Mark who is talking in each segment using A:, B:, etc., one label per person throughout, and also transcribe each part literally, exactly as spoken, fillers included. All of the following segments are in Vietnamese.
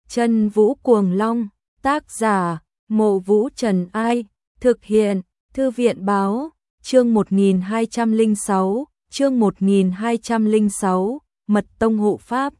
A: Chân Vũ Cuồng Long, tác giả, Mộ Vũ Trần Ai, thực hiện, Thư viện Báo, chương một nghìn hai trăm lẻ sáu, chương một nghìn hai trăm lẻ sáu, Mật Tông hộ pháp.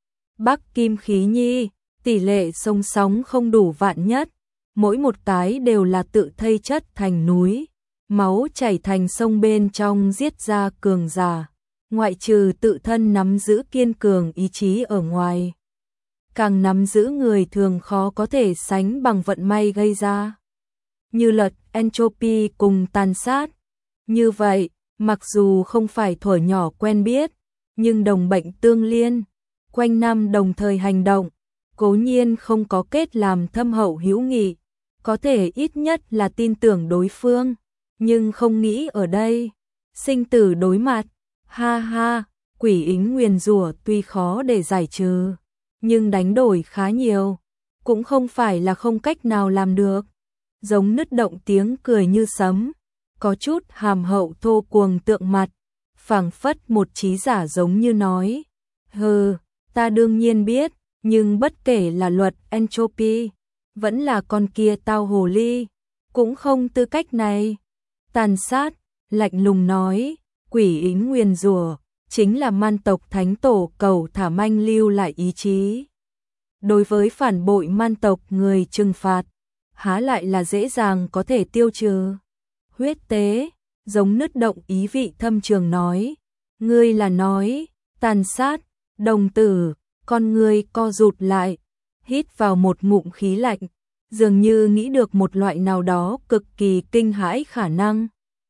A: Bắc Kim Khí Nhi, tỷ lệ sông sóng không đủ vạn nhất, mỗi một cái đều là tự thây chất thành núi, máu chảy thành sông bên trong giết ra cường giả, ngoại trừ tự thân nắm giữ kiên cường ý chí ở ngoài. Càng nắm giữ người thường khó có thể sánh bằng vận may gây ra. Như luật entropy cùng tàn sát. Như vậy, mặc dù không phải thuở nhỏ quen biết, nhưng đồng bệnh tương liên, quanh năm đồng thời hành động, cố nhiên không có kết làm thâm hậu hữu nghị, có thể ít nhất là tin tưởng đối phương, nhưng không nghĩ ở đây, sinh tử đối mặt, ha ha, quỷ ính nguyền rủa tuy khó để giải trừ, nhưng đánh đổi khá nhiều, cũng không phải là không cách nào làm được. Giống nứt động tiếng cười như sấm, có chút hàm hậu thô cuồng tượng mặt, phảng phất một trí giả giống như nói, hừ, ta đương nhiên biết, nhưng bất kể là luật entropy, vẫn là con kia tao hồ ly, cũng không tư cách này. Tàn sát, lạnh lùng nói, quỷ ính nguyền rủa chính là man tộc thánh tổ cầu thả manh lưu lại ý chí. Đối với phản bội man tộc người trừng phạt, há lại là dễ dàng có thể tiêu trừ. Huyết tế, giống nứt động ý vị thâm trường nói, ngươi là nói, tàn sát, đồng tử, con ngươi co rụt lại, hít vào một ngụm khí lạnh, dường như nghĩ được một loại nào đó cực kỳ kinh hãi khả năng.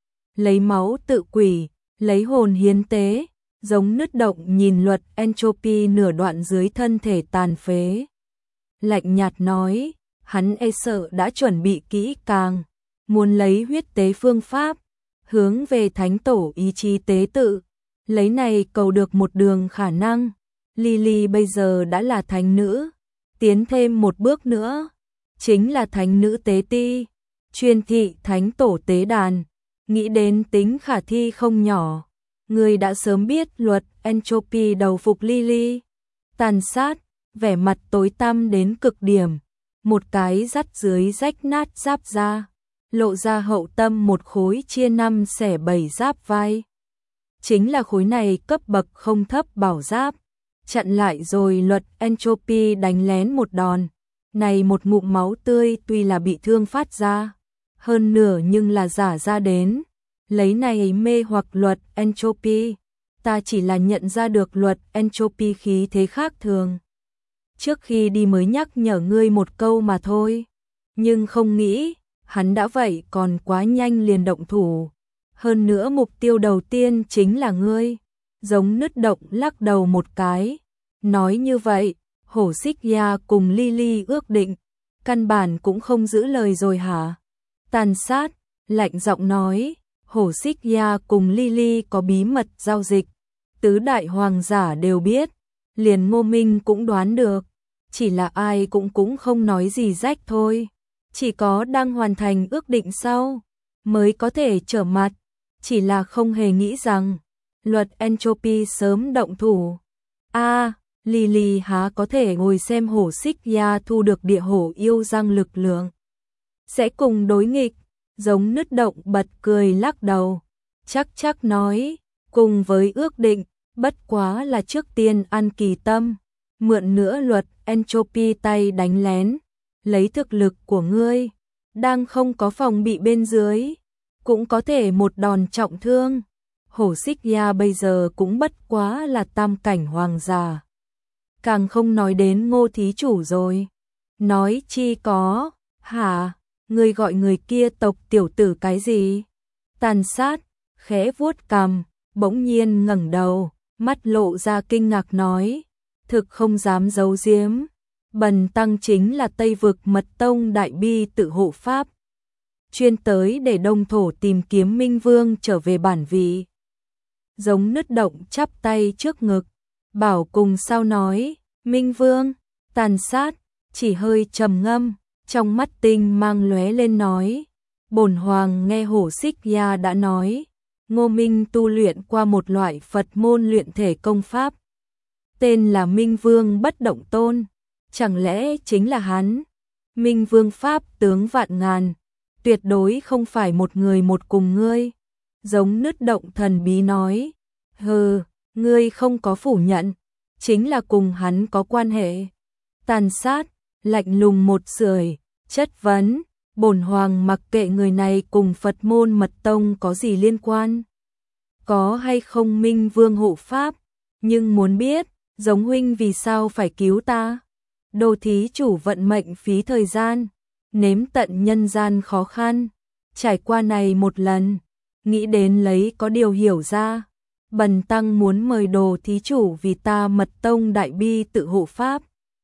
A: Lấy máu tự quỷ, lấy hồn hiến tế, giống nứt động nhìn luật entropy nửa đoạn dưới thân thể tàn phế. Lạnh nhạt nói, hắn e sợ đã chuẩn bị kỹ càng, muốn lấy huyết tế phương pháp, hướng về thánh tổ ý chí tế tự, lấy này cầu được một đường khả năng. Lily bây giờ đã là thánh nữ, tiến thêm một bước nữa, chính là thánh nữ tế ti, chuyên thị thánh tổ tế đàn, nghĩ đến tính khả thi không nhỏ. Người đã sớm biết luật entropy đầu phục Lily. Tàn sát, vẻ mặt tối tăm đến cực điểm, một cái dắt dưới rách nát giáp da, lộ ra hậu tâm một khối chia năm xẻ bảy giáp vai. Chính là khối này cấp bậc không thấp bảo giáp, chặn lại rồi luật entropy đánh lén một đòn. Này một ngụm máu tươi tuy là bị thương phát ra, hơn nửa nhưng là giả ra đến. Lấy này mê hoặc luật entropy, ta chỉ là nhận ra được luật entropy khí thế khác thường. Trước khi đi mới nhắc nhở ngươi một câu mà thôi, nhưng không nghĩ, hắn đã vậy còn quá nhanh liền động thủ. Hơn nữa mục tiêu đầu tiên chính là ngươi. Giống nứt động lắc đầu một cái, nói như vậy, hổ xích ya cùng Lily ước định, căn bản cũng không giữ lời rồi hả? Tàn sát, lạnh giọng nói, hổ xích ya cùng Lily có bí mật giao dịch, tứ đại hoàng giả đều biết, liền Ngô Minh cũng đoán được, chỉ là ai cũng cũng không nói gì rách thôi, chỉ có đang hoàn thành ước định sau, mới có thể trở mặt, chỉ là không hề nghĩ rằng, luật entropy sớm động thủ. A, à, Lily há có thể ngồi xem hổ xích ya thu được địa hổ yêu răng lực lượng, sẽ cùng đối nghịch. Giống nứt động bật cười lắc đầu, chắc chắc nói, cùng với ước định, bất quá là trước tiên ăn kỳ tâm, mượn nữa luật entropy tay đánh lén, lấy thực lực của ngươi, đang không có phòng bị bên dưới, cũng có thể một đòn trọng thương. Hổ xích ya bây giờ cũng bất quá là tam cảnh hoàng giả, càng không nói đến Ngô thí chủ rồi, nói chi có, hả? Người gọi người kia tộc tiểu tử cái gì? Tàn sát, khẽ vuốt cằm, bỗng nhiên ngẩng đầu, mắt lộ ra kinh ngạc nói, thực không dám giấu giếm, bần tăng chính là Tây vực Mật Tông đại bi tự hộ pháp, chuyên tới để đông thổ tìm kiếm Minh Vương trở về bản vị. Giống nứt động chắp tay trước ngực, bảo cùng sao nói, Minh Vương. Tàn sát, chỉ hơi trầm ngâm, trong mắt tinh mang lóe lên nói, bổn hoàng nghe hổ xích ya đã nói, Ngô Minh tu luyện qua một loại Phật môn luyện thể công pháp, tên là Minh Vương Bất Động Tôn, chẳng lẽ chính là hắn? Minh Vương pháp tướng vạn ngàn, tuyệt đối không phải một người một cùng ngươi. Giống nứt động thần bí nói, hừ, ngươi không có phủ nhận, chính là cùng hắn có quan hệ. Tàn sát, lạnh lùng một sưởi, chất vấn, bổn hoàng mặc kệ người này cùng Phật môn mật tông có gì liên quan. Có hay không Minh Vương hộ pháp, nhưng muốn biết, giống huynh vì sao phải cứu ta? Đồ thí chủ vận mệnh phí thời gian, nếm tận nhân gian khó khăn, trải qua này một lần, nghĩ đến lấy có điều hiểu ra. Bần tăng muốn mời đồ thí chủ vì ta mật tông đại bi tự hộ pháp.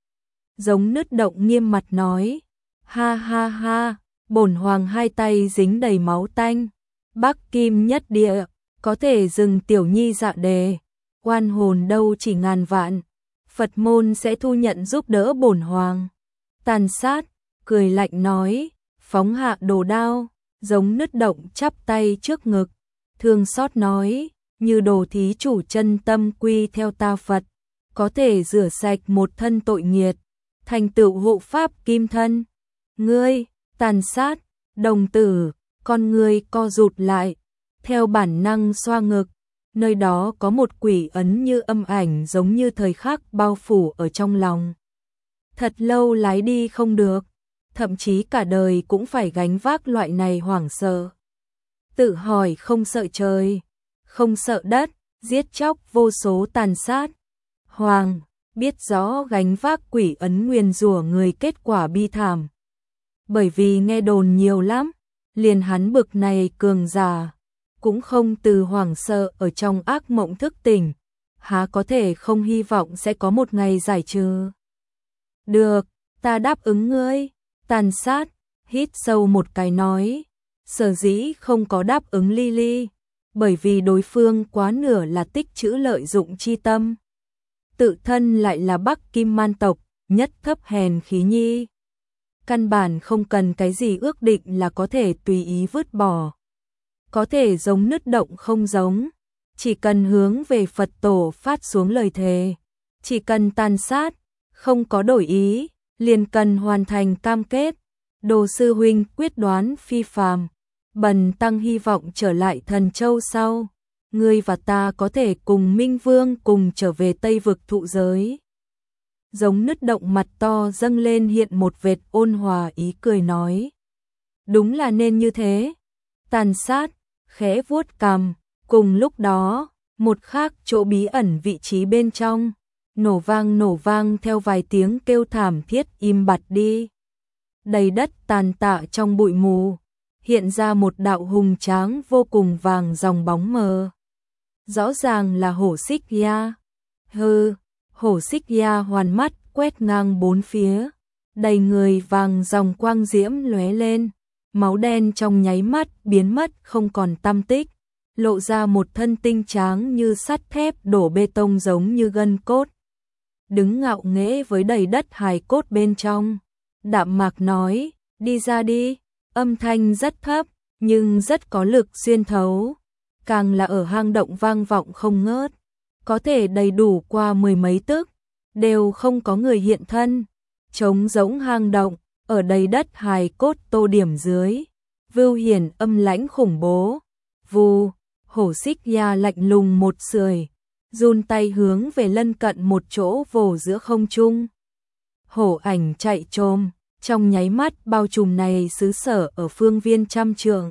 A: Giống nứt động nghiêm mặt nói, ha ha ha, bổn hoàng hai tay dính đầy máu tanh, Bắc Kim nhất địa, có thể dừng tiểu nhi dạ đề, oan hồn đâu chỉ ngàn vạn, Phật môn sẽ thu nhận giúp đỡ bổn hoàng. Tàn sát, cười lạnh nói, phóng hạ đồ đao, giống nứt động chắp tay trước ngực, thương xót nói, như đồ thí chủ chân tâm quy theo ta Phật, có thể rửa sạch một thân tội nghiệt, thành tựu hộ pháp kim thân. Ngươi, tàn sát, đồng tử, con ngươi co rụt lại, theo bản năng xoa ngực, nơi đó có một quỷ ấn như âm ảnh giống như thời khắc bao phủ ở trong lòng. Thật lâu lái đi không được, thậm chí cả đời cũng phải gánh vác loại này hoảng sợ. Tự hỏi không sợ trời, không sợ đất, giết chóc vô số tàn sát. Hoàng, biết rõ gánh vác quỷ ấn nguyền rủa người kết quả bi thảm. Bởi vì nghe đồn nhiều lắm, liền hắn bực này cường giả, cũng không từ hoảng sợ ở trong ác mộng thức tỉnh, há có thể không hy vọng sẽ có một ngày giải trừ. Được, ta đáp ứng ngươi. Tàn sát, hít sâu một cái nói, sở dĩ không có đáp ứng Lily, bởi vì đối phương quá nửa là tích trữ lợi dụng chi tâm. Tự thân lại là Bắc Kim man tộc, nhất thấp hèn khí nhi. Căn bản không cần cái gì ước định là có thể tùy ý vứt bỏ. Có thể giống nứt động không giống, chỉ cần hướng về Phật tổ phát xuống lời thề, chỉ cần tàn sát, không có đổi ý, liền cần hoàn thành cam kết. Đồ sư huynh quyết đoán phi phàm, bần tăng hy vọng trở lại Thần Châu sau, ngươi và ta có thể cùng Minh Vương cùng trở về Tây vực thụ giới. Giống nứt động mặt to dâng lên hiện một vệt ôn hòa ý cười nói, đúng là nên như thế. Tàn sát, khẽ vuốt cằm, cùng lúc đó, một khác chỗ bí ẩn vị trí bên trong, nổ vang nổ vang theo vài tiếng kêu thảm thiết im bặt đi. Đầy đất tàn tạ trong bụi mù, hiện ra một đạo hùng tráng vô cùng vàng dòng bóng mờ. Rõ ràng là hổ xích ya. Hừ, hổ xích ya hoàn mắt quét ngang bốn phía, đầy người vàng dòng quang diễm lóe lên, máu đen trong nháy mắt biến mất không còn tăm tích, lộ ra một thân tinh tráng như sắt thép đổ bê tông giống như gân cốt. Đứng ngạo nghễ với đầy đất hài cốt bên trong, đạm mạc nói, đi ra đi, âm thanh rất thấp, nhưng rất có lực xuyên thấu, càng là ở hang động vang vọng không ngớt, có thể đầy đủ qua mười mấy tức, đều không có người hiện thân, trống rỗng hang động, ở đầy đất hài cốt tô điểm dưới, vưu hiển âm lãnh khủng bố, vù, hổ xích ya lạnh lùng một sưởi, run tay hướng về lân cận một chỗ vồ giữa không trung. Hổ ảnh chạy trồm, trong nháy mắt bao trùm này xứ sở ở phương viên trăm trượng.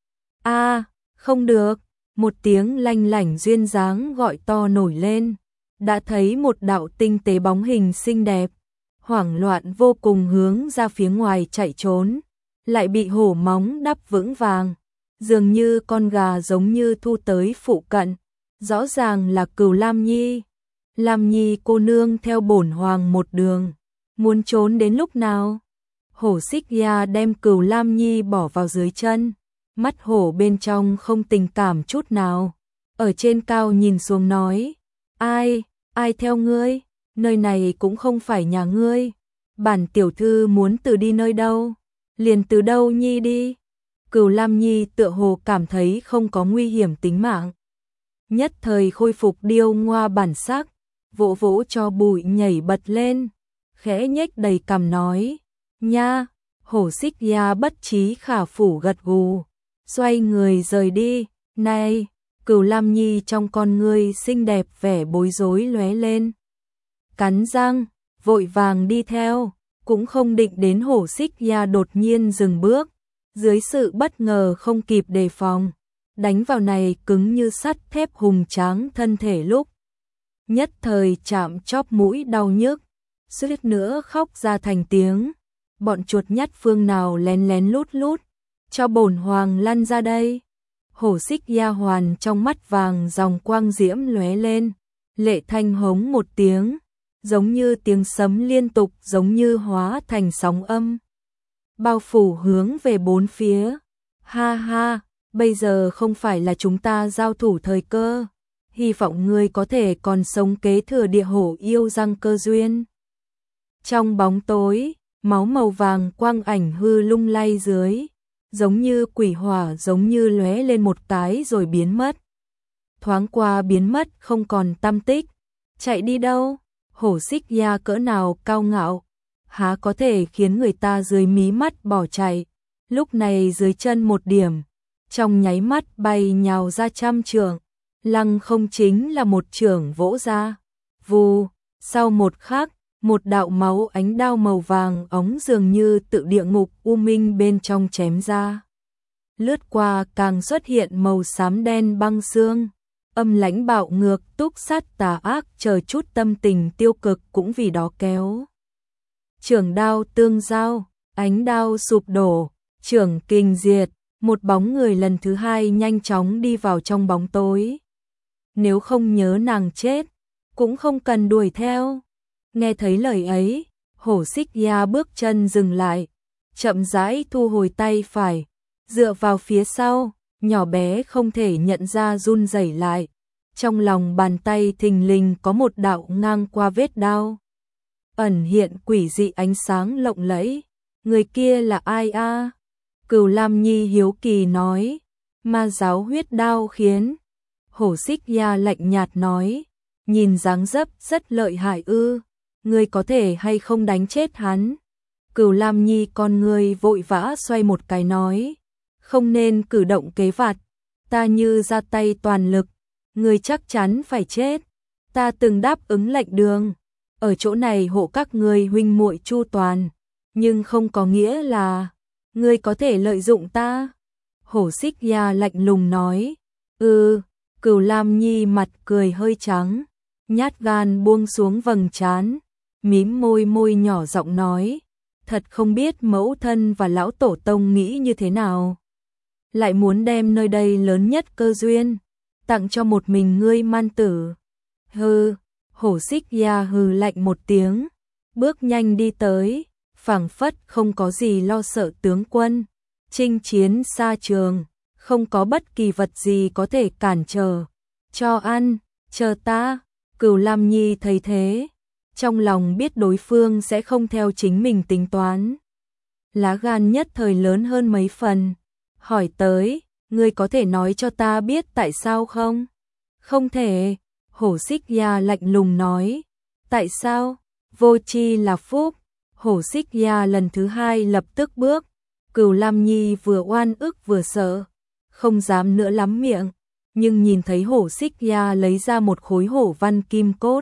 A: A, không được, một tiếng lanh lảnh duyên dáng gọi to nổi lên, đã thấy một đạo tinh tế bóng hình xinh đẹp, hoảng loạn vô cùng hướng ra phía ngoài chạy trốn, lại bị hổ móng đắp vững vàng, dường như con gà giống như thu tới phụ cận, rõ ràng là Cửu Lam Nhi. Lam Nhi cô nương theo bổn hoàng một đường, muốn trốn đến lúc nào? Hổ xích ya đem Cửu Lam Nhi bỏ vào dưới chân, mắt hổ bên trong không tình cảm chút nào, ở trên cao nhìn xuống nói, ai, ai theo ngươi, nơi này cũng không phải nhà ngươi, bản tiểu thư muốn từ đi nơi đâu, liền từ đâu Nhi đi. Cửu Lam Nhi tựa hồ cảm thấy không có nguy hiểm tính mạng, nhất thời khôi phục điêu ngoa bản sắc, vỗ vỗ cho bụi nhảy bật lên, khẽ nhếch đầy cằm nói, nha, Hổ Xích Ya bất trí khả phủ gật gù, xoay người rời đi. Này, Cửu Lam Nhi trong con ngươi xinh đẹp vẻ bối rối lóe lên. Cắn răng, vội vàng đi theo, cũng không định đến Hổ Xích Ya đột nhiên dừng bước, dưới sự bất ngờ không kịp đề phòng, đánh vào này cứng như sắt thép hùng tráng thân thể lúc nhất thời chạm chóp mũi đau nhức, suýt nữa khóc ra thành tiếng. Bọn chuột nhắt phương nào lén lén lút lút, cho bổn hoàng lăn ra đây. Hổ Xích Ya hoàn trong mắt vàng dòng quang diễm lóe lên, Lệ Thanh hống một tiếng, giống như tiếng sấm liên tục, giống như hóa thành sóng âm, bao phủ hướng về bốn phía. Ha ha, bây giờ không phải là chúng ta giao thủ thời cơ, hy vọng ngươi có thể còn sống kế thừa địa hổ yêu răng cơ duyên. Trong bóng tối, máu màu vàng quang ảnh hư lung lay dưới, giống như quỷ hỏa, giống như lóe lên một cái rồi biến mất. Thoáng qua biến mất không còn tăm tích. Chạy đi đâu? Hổ Xích Ya cỡ nào cao ngạo, há có thể khiến người ta dưới mí mắt bỏ chạy. Lúc này dưới chân một điểm, trong nháy mắt bay nhào ra trăm trượng, lăng không chính là một chưởng vỗ ra. Vù, sau một khắc, một đạo máu ánh đao màu vàng óng dường như tự địa ngục u minh bên trong chém ra. Lướt qua càng xuất hiện màu xám đen băng xương, âm lãnh bạo ngược, túc sát tà ác, chờ chút tâm tình tiêu cực cũng vì đó kéo. Chưởng đao tương giao, ánh đao sụp đổ, chưởng kình diệt, một bóng người lần thứ hai nhanh chóng đi vào trong bóng tối. Nếu không nhớ nàng chết, cũng không cần đuổi theo. Nghe thấy lời ấy, Hổ Xích Ya bước chân dừng lại, chậm rãi thu hồi tay phải, dựa vào phía sau, nhỏ bé không thể nhận ra run rẩy lại. Trong lòng bàn tay thình lình có một đạo ngang qua vết đao, ẩn hiện quỷ dị ánh sáng lộng lẫy. Người kia là ai a? À? Cửu Lam Nhi hiếu kỳ nói. Ma giáo huyết đao khiến. Hổ Xích Ya lạnh nhạt nói, nhìn dáng dấp rất lợi hại ư, ngươi có thể hay không đánh chết hắn? Cửu Lam Nhi con ngươi vội vã xoay một cái nói, không nên cử động kế vặt, ta như ra tay toàn lực, ngươi chắc chắn phải chết. Ta từng đáp ứng lệnh đường, ở chỗ này hộ các ngươi huynh muội chu toàn, nhưng không có nghĩa là ngươi có thể lợi dụng ta. Hổ Xích Ya lạnh lùng nói. Ừ. Cửu Lam Nhi mặt cười hơi trắng, nhát gan buông xuống vầng trán, mím môi môi nhỏ giọng nói, thật không biết mẫu thân và lão tổ tông nghĩ như thế nào, lại muốn đem nơi đây lớn nhất cơ duyên tặng cho một mình ngươi man tử. Hừ. Hổ Xích Ya hừ lạnh một tiếng, bước nhanh đi tới, phảng phất không có gì lo sợ tướng quân, chinh chiến xa trường, không có bất kỳ vật gì có thể cản trở. Cho ăn, chờ ta. Cửu Lam Nhi thấy thế, trong lòng biết đối phương sẽ không theo chính mình tính toán, lá gan nhất thời lớn hơn mấy phần, hỏi tới, ngươi có thể nói cho ta biết tại sao không? Không thể. Hổ Xích Ya lạnh lùng nói. Tại sao? Vô tri là phúc. Hổ Xích Ya lần thứ hai lập tức bước. Cửu Lam Nhi vừa oan ức vừa sợ, không dám nữa lắm miệng, nhưng nhìn thấy Hổ Xích Ya lấy ra một khối hổ văn kim cốt,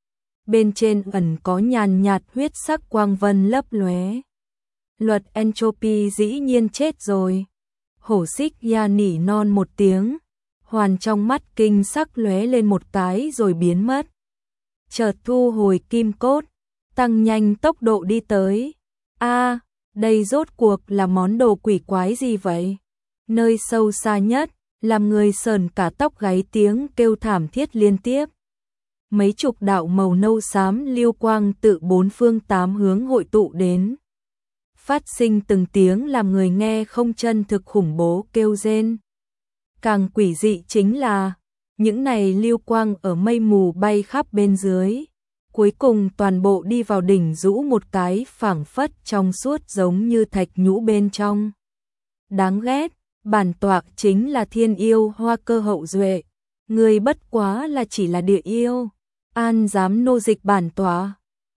A: bên trên ẩn có nhàn nhạt huyết sắc quang vân lấp lóe. Luật entropy dĩ nhiên chết rồi. Hổ Xích Ya nỉ non một tiếng, hoàn trong mắt kinh sắc lóe lên một cái rồi biến mất. Chợt thu hồi kim cốt, tăng nhanh tốc độ đi tới. A, à, đây rốt cuộc là món đồ quỷ quái gì vậy? Nơi sâu xa nhất, làm người sờn cả tóc gáy, tiếng kêu thảm thiết liên tiếp. Mấy chục đạo màu nâu xám lưu quang tự bốn phương tám hướng hội tụ đến, phát sinh từng tiếng làm người nghe không chân thực khủng bố kêu rên. Càng quỷ dị chính là, những này lưu quang ở mây mù bay khắp bên dưới, cuối cùng toàn bộ đi vào đỉnh rũ một cái phảng phất trong suốt giống như thạch nhũ bên trong. Đáng ghét, bản tọa chính là thiên yêu Hoa Cơ hậu duệ, người bất quá là chỉ là địa yêu, an dám nô dịch bản tọa.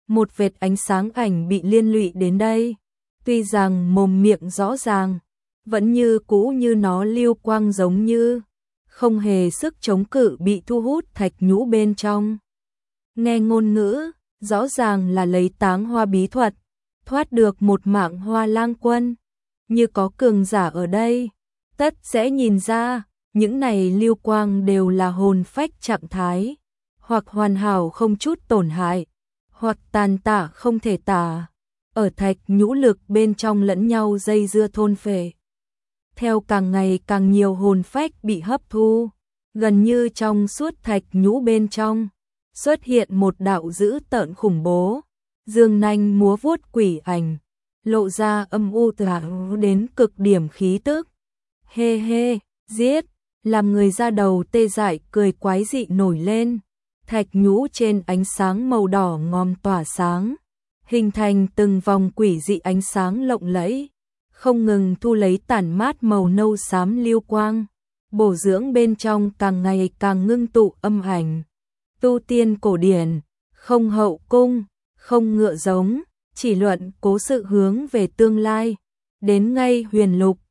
A: một vệt ánh sáng ảnh bị liên lụy đến đây. Tuy rằng mồm miệng rõ ràng, vẫn như cũ như nó lưu quang giống như không hề sức chống cự bị thu hút thạch nhũ bên trong. Nghe ngôn ngữ, rõ ràng là lấy táng hoa bí thuật, thoát được một mạng Hoa Lang quân. Như có cường giả ở đây, tất sẽ nhìn ra, những này lưu quang đều là hồn phách trạng thái, hoặc hoàn hảo không chút tổn hại, hoặc tàn tạ không thể tả, ở thạch nhũ lực bên trong lẫn nhau dây dưa thôn phệ. Theo càng ngày càng nhiều hồn phách bị hấp thu, gần như trong suốt thạch nhũ bên trong, xuất hiện một đạo dữ tợn khủng bố, dương nanh múa vuốt quỷ ảnh, lộ ra âm u tà đến cực điểm khí tức. Hê hê, giết, làm người ra đầu tê dại cười quái dị nổi lên, thạch nhũ trên ánh sáng màu đỏ ngòm tỏa sáng, hình thành từng vòng quỷ dị ánh sáng lộng lẫy, không ngừng thu lấy tản mát màu nâu xám lưu quang, bổ dưỡng bên trong càng ngày càng ngưng tụ âm ảnh. Tu tiên cổ điển, không hậu cung, không ngựa giống, chỉ luận cố sự hướng về tương lai, đến ngay huyền lục,